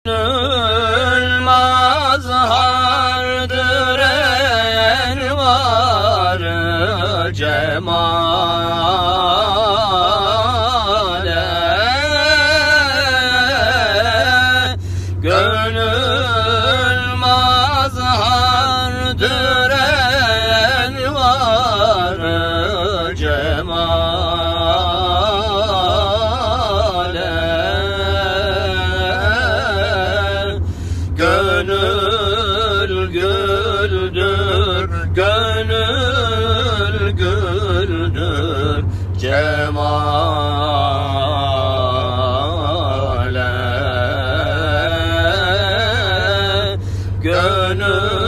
Gönül mazhardır envar-ı cemale. Gönül mazhardır envar-ı cemale. Gönül güldür, gönül güldür cemale. Gönül